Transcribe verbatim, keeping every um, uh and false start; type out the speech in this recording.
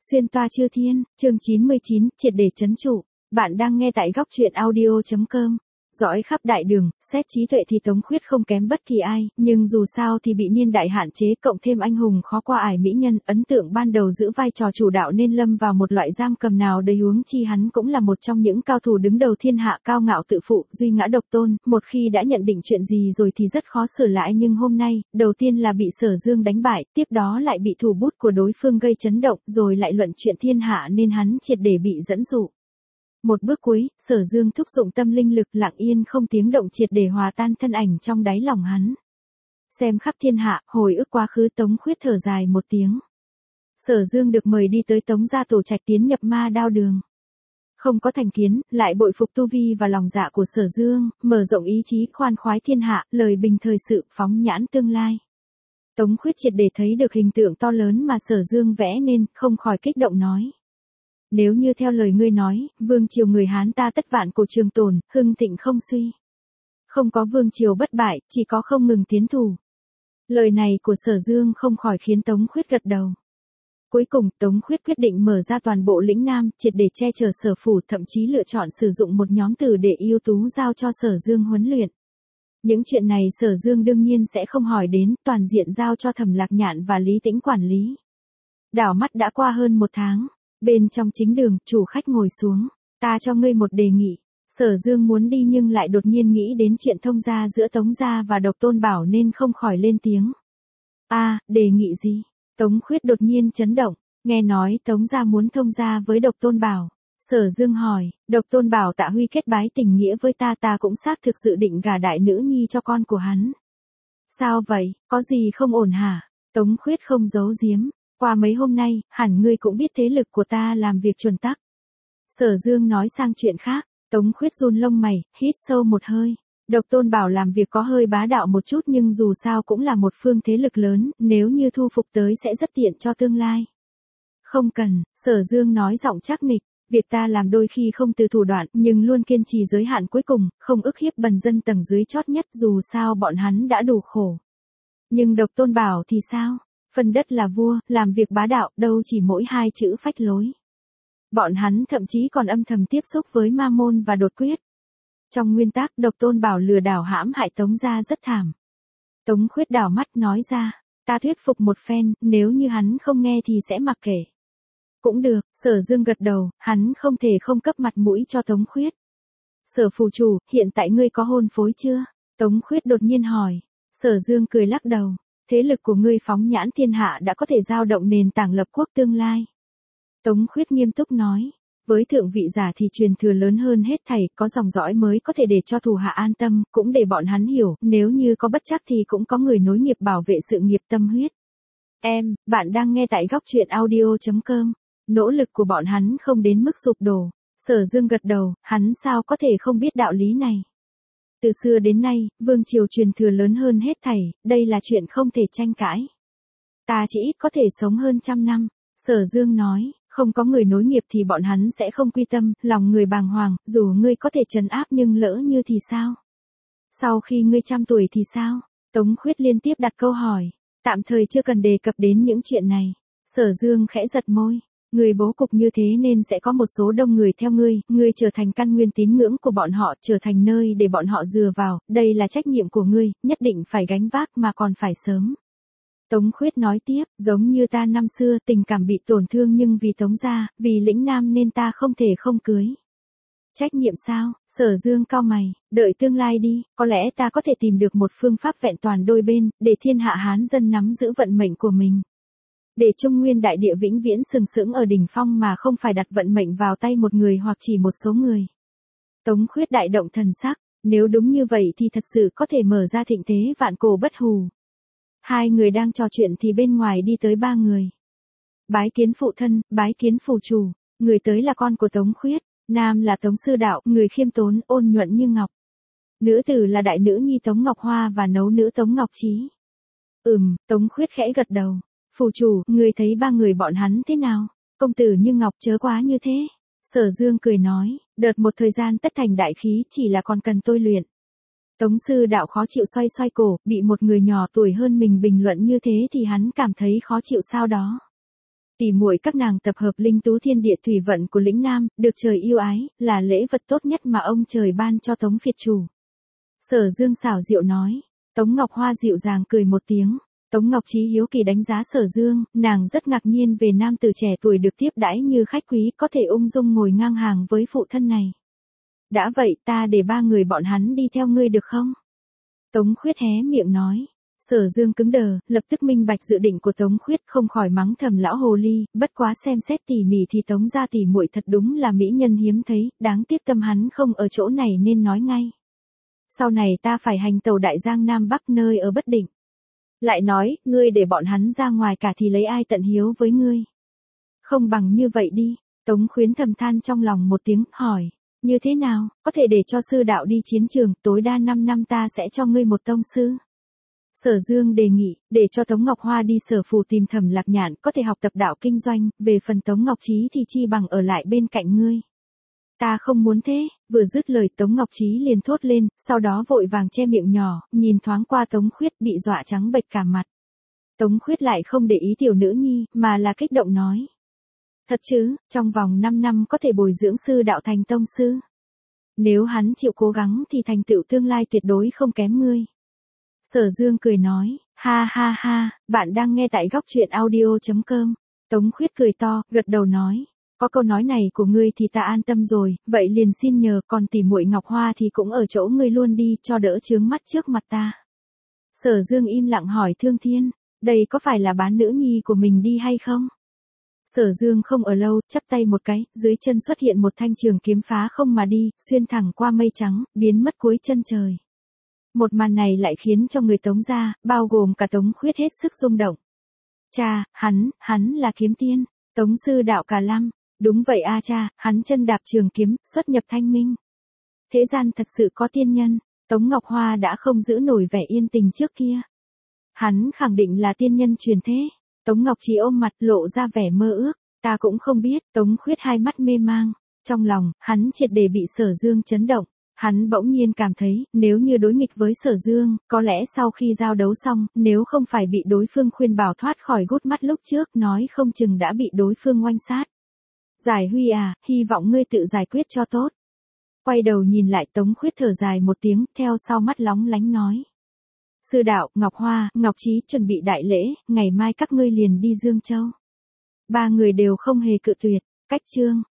Xuyên toa chư thiên, chương chín mươi chín, triệt để trấn trụ. Bạn đang nghe tại góc truyện audio chấm com. Dõi khắp đại đường, xét trí tuệ thì Tống Khuyết không kém bất kỳ ai, nhưng dù sao thì bị niên đại hạn chế cộng thêm anh hùng khó qua ải mỹ nhân, ấn tượng ban đầu giữ vai trò chủ đạo nên lâm vào một loại giam cầm nào đầy, huống chi hắn cũng là một trong những cao thủ đứng đầu thiên hạ, cao ngạo tự phụ, duy ngã độc tôn, một khi đã nhận định chuyện gì rồi thì rất khó sửa lại, nhưng hôm nay, đầu tiên là bị Sở Dương đánh bại, tiếp đó lại bị thủ bút của đối phương gây chấn động, rồi lại luận chuyện thiên hạ nên hắn triệt để bị dẫn dụ. Một bước cuối, Sở Dương thúc dụng tâm linh lực, lặng yên không tiếng động triệt để hòa tan thân ảnh trong đáy lòng hắn. Xem khắp thiên hạ, hồi ức quá khứ, Tống Khuyết thở dài một tiếng. Sở Dương được mời đi tới Tống gia tổ trạch tiến nhập ma đao đường. Không có thành kiến, lại bội phục tu vi và lòng dạ của Sở Dương, mở rộng ý chí, khoan khoái thiên hạ, lời bình thời sự, phóng nhãn tương lai. Tống Khuyết triệt để thấy được hình tượng to lớn mà Sở Dương vẽ nên, không khỏi kích động nói. Nếu như theo lời ngươi nói, vương triều người Hán ta tất vạn cổ trường tồn, hưng thịnh không suy. Không có vương triều bất bại, chỉ có không ngừng tiến thủ. Lời này của Sở Dương không khỏi khiến Tống Khuyết gật đầu. Cuối cùng, Tống Khuyết quyết định mở ra toàn bộ lĩnh Nam, triệt để che chở Sở phủ, thậm chí lựa chọn sử dụng một nhóm tử để ưu tú giao cho Sở Dương huấn luyện. Những chuyện này Sở Dương đương nhiên sẽ không hỏi đến, toàn diện giao cho Thẩm Lạc Nhạn và Lý Tĩnh quản lý. Đảo mắt đã qua hơn một tháng. Bên trong chính đường, chủ khách ngồi xuống. Ta cho ngươi một đề nghị. Sở Dương muốn đi nhưng lại đột nhiên nghĩ đến chuyện thông gia giữa Tống gia và Độc Tôn Bảo nên không khỏi lên tiếng. A, à, đề nghị gì? Tống Khuyết đột nhiên chấn động, nghe nói Tống gia muốn thông gia với Độc Tôn Bảo. Sở Dương hỏi, Độc Tôn Bảo Tạ Huy kết bái tình nghĩa với ta, ta cũng xác thực dự định gả đại nữ nhi cho con của hắn. Sao vậy, có gì không ổn hả? Tống Khuyết không giấu giếm. Qua mấy hôm nay, hẳn ngươi cũng biết thế lực của ta làm việc chuẩn tắc. Sở Dương nói sang chuyện khác, Tống Khuyết run lông mày, hít sâu một hơi. Độc Tôn Bảo làm việc có hơi bá đạo một chút nhưng dù sao cũng là một phương thế lực lớn, nếu như thu phục tới sẽ rất tiện cho tương lai. Không cần, Sở Dương nói giọng chắc nịch, việc ta làm đôi khi không từ thủ đoạn nhưng luôn kiên trì giới hạn cuối cùng, không ức hiếp bần dân tầng dưới chót nhất, dù sao bọn hắn đã đủ khổ. Nhưng Độc Tôn Bảo thì sao? Phần đất là vua, làm việc bá đạo, đâu chỉ mỗi hai chữ phách lối. Bọn hắn thậm chí còn âm thầm tiếp xúc với ma môn và đột quyết. Trong nguyên tắc, Độc Tôn Bảo lừa đảo hãm hại Tống gia rất thảm. Tống Khuyết đảo mắt nói ra, ta thuyết phục một phen, nếu như hắn không nghe thì sẽ mặc kệ. Cũng được, Sở Dương gật đầu, hắn không thể không cấp mặt mũi cho Tống Khuyết. Sở phủ chủ, hiện tại ngươi có hôn phối chưa? Tống Khuyết đột nhiên hỏi. Sở Dương cười lắc đầu. Thế lực của ngươi phóng nhãn thiên hạ đã có thể giao động nền tảng lập quốc tương lai. Tống Khuyết nghiêm túc nói, với thượng vị giả thì truyền thừa lớn hơn hết thảy, có dòng dõi mới có thể để cho thủ hạ an tâm, cũng để bọn hắn hiểu, nếu như có bất trắc thì cũng có người nối nghiệp bảo vệ sự nghiệp tâm huyết. Em, bạn đang nghe tại góc truyện audio chấm com. Nỗ lực của bọn hắn không đến mức sụp đổ. Sở Dương gật đầu, hắn sao có thể không biết đạo lý này. Từ xưa đến nay, vương triều truyền thừa lớn hơn hết thảy, đây là chuyện không thể tranh cãi. Ta chỉ ít có thể sống hơn trăm năm, Sở Dương nói, không có người nối nghiệp thì bọn hắn sẽ không quy tâm, lòng người bàng hoàng, dù ngươi có thể trấn áp nhưng lỡ như thì sao? Sau khi ngươi trăm tuổi thì sao? Tống Khuyết liên tiếp đặt câu hỏi, tạm thời chưa cần đề cập đến những chuyện này. Sở Dương khẽ giật môi. Người bố cục như thế nên sẽ có một số đông người theo ngươi, ngươi trở thành căn nguyên tín ngưỡng của bọn họ, trở thành nơi để bọn họ dựa vào, đây là trách nhiệm của ngươi, nhất định phải gánh vác mà còn phải sớm. Tống Khuyết nói tiếp, giống như ta năm xưa, tình cảm bị tổn thương nhưng vì Tống gia, vì lĩnh Nam nên ta không thể không cưới. Trách nhiệm sao? Sở Dương cau mày, đợi tương lai đi, có lẽ ta có thể tìm được một phương pháp vẹn toàn đôi bên, để thiên hạ Hán dân nắm giữ vận mệnh của mình. Để Trung Nguyên đại địa vĩnh viễn sừng sững ở đỉnh phong mà không phải đặt vận mệnh vào tay một người hoặc chỉ một số người. Tống Khuyết đại động thần sắc, nếu đúng như vậy thì thật sự có thể mở ra thịnh thế vạn cổ bất hủ. Hai người đang trò chuyện thì bên ngoài đi tới ba người. Bái kiến phụ thân, bái kiến phủ chủ, người tới là con của Tống Khuyết, nam là Tống Sư Đạo, người khiêm tốn, ôn nhuận như ngọc. Nữ tử là đại nữ nhi Tống Ngọc Hoa và nấu nữ Tống Ngọc Trí. Ừm, Tống Khuyết khẽ gật đầu. Phủ chủ, người thấy ba người bọn hắn thế nào? Công tử như ngọc chớ quá như thế. Sở Dương cười nói, đợt một thời gian tất thành đại khí, chỉ là còn cần tôi luyện. Tống Sư Đạo khó chịu xoay xoay cổ, bị một người nhỏ tuổi hơn mình bình luận như thế thì hắn cảm thấy khó chịu sao đó. Tỷ muội các nàng tập hợp linh tú thiên địa thủy vận của lĩnh Nam, được trời yêu ái, là lễ vật tốt nhất mà ông trời ban cho Tống Việt chủ. Sở Dương xảo diệu nói. Tống Ngọc Hoa dịu dàng cười một tiếng. Tống Ngọc Trí hiếu kỳ đánh giá Sở Dương, nàng rất ngạc nhiên về nam tử trẻ tuổi được tiếp đãi như khách quý có thể ung dung ngồi ngang hàng với phụ thân này. Đã vậy ta để ba người bọn hắn đi theo ngươi được không? Tống Khuyết hé miệng nói. Sở Dương cứng đờ, lập tức minh bạch dự định của Tống Khuyết, không khỏi mắng thầm lão hồ ly, bất quá xem xét tỉ mỉ thì Tống gia tỷ muội thật đúng là mỹ nhân hiếm thấy, đáng tiếc tâm hắn không ở chỗ này nên nói ngay. Sau này ta phải hành tàu đại giang Nam Bắc nơi ở bất định. Lại nói, ngươi để bọn hắn ra ngoài cả thì lấy ai tận hiếu với ngươi? Không bằng như vậy đi. Tống Khuyến thầm than trong lòng một tiếng, hỏi. Như thế nào, có thể để cho sư đạo đi chiến trường, tối đa năm năm ta sẽ cho ngươi một tông sư. Sở Dương đề nghị, để cho Tống Ngọc Hoa đi Sở Phủ tìm Thẩm Lạc Nhạn, có thể học tập đạo kinh doanh, về phần Tống Ngọc Trí thì chi bằng ở lại bên cạnh ngươi. Ta không muốn thế, vừa dứt lời Tống Ngọc Trí liền thốt lên, sau đó vội vàng che miệng nhỏ, nhìn thoáng qua Tống Khuyết bị dọa trắng bệch cả mặt. Tống Khuyết lại không để ý tiểu nữ nhi, mà là kích động nói. Thật chứ, trong vòng năm năm có thể bồi dưỡng sư đạo thành tông sư. Nếu hắn chịu cố gắng thì thành tựu tương lai tuyệt đối không kém ngươi. Sở Dương cười nói, ha ha ha, bạn đang nghe tại góc truyện audio chấm com. Tống Khuyết cười to, gật đầu nói, có câu nói này của ngươi thì ta an tâm rồi, vậy liền xin nhờ, còn tỷ muội Ngọc Hoa thì cũng ở chỗ ngươi luôn đi, cho đỡ chướng mắt trước mặt ta. Sở Dương im lặng hỏi Thương Thiên, đây có phải là bán nữ nhi của mình đi hay không? Sở Dương không ở lâu, chắp tay một cái, dưới chân xuất hiện một thanh trường kiếm phá không mà đi, xuyên thẳng qua mây trắng, biến mất cuối chân trời. Một màn này lại khiến cho người Tống gia, bao gồm cả Tống Khuyết hết sức rung động. Cha, hắn, hắn là kiếm tiên, Tống sư đạo Cà Lam, đúng vậy a cha, hắn chân đạp trường kiếm, xuất nhập thanh minh. Thế gian thật sự có tiên nhân, Tống Ngọc Hoa đã không giữ nổi vẻ yên tình trước kia. Hắn khẳng định là tiên nhân truyền thế. Tống Ngọc Trí ôm mặt lộ ra vẻ mơ ước, ta cũng không biết, Tống Khuyết hai mắt mê mang. Trong lòng, hắn triệt để bị Sở Dương chấn động. Hắn bỗng nhiên cảm thấy, nếu như đối nghịch với Sở Dương, có lẽ sau khi giao đấu xong, nếu không phải bị đối phương khuyên bảo thoát khỏi gút mắt lúc trước, nói không chừng đã bị đối phương oanh sát. Giải Huy à, hy vọng ngươi tự giải quyết cho tốt. Quay đầu nhìn lại Tống Khuyết thở dài một tiếng, theo sau mắt lóng lánh nói. Sư đạo, Ngọc Hoa, Ngọc Trí chuẩn bị đại lễ, ngày mai các ngươi liền đi Dương Châu. Ba người đều không hề cự tuyệt, cách chương.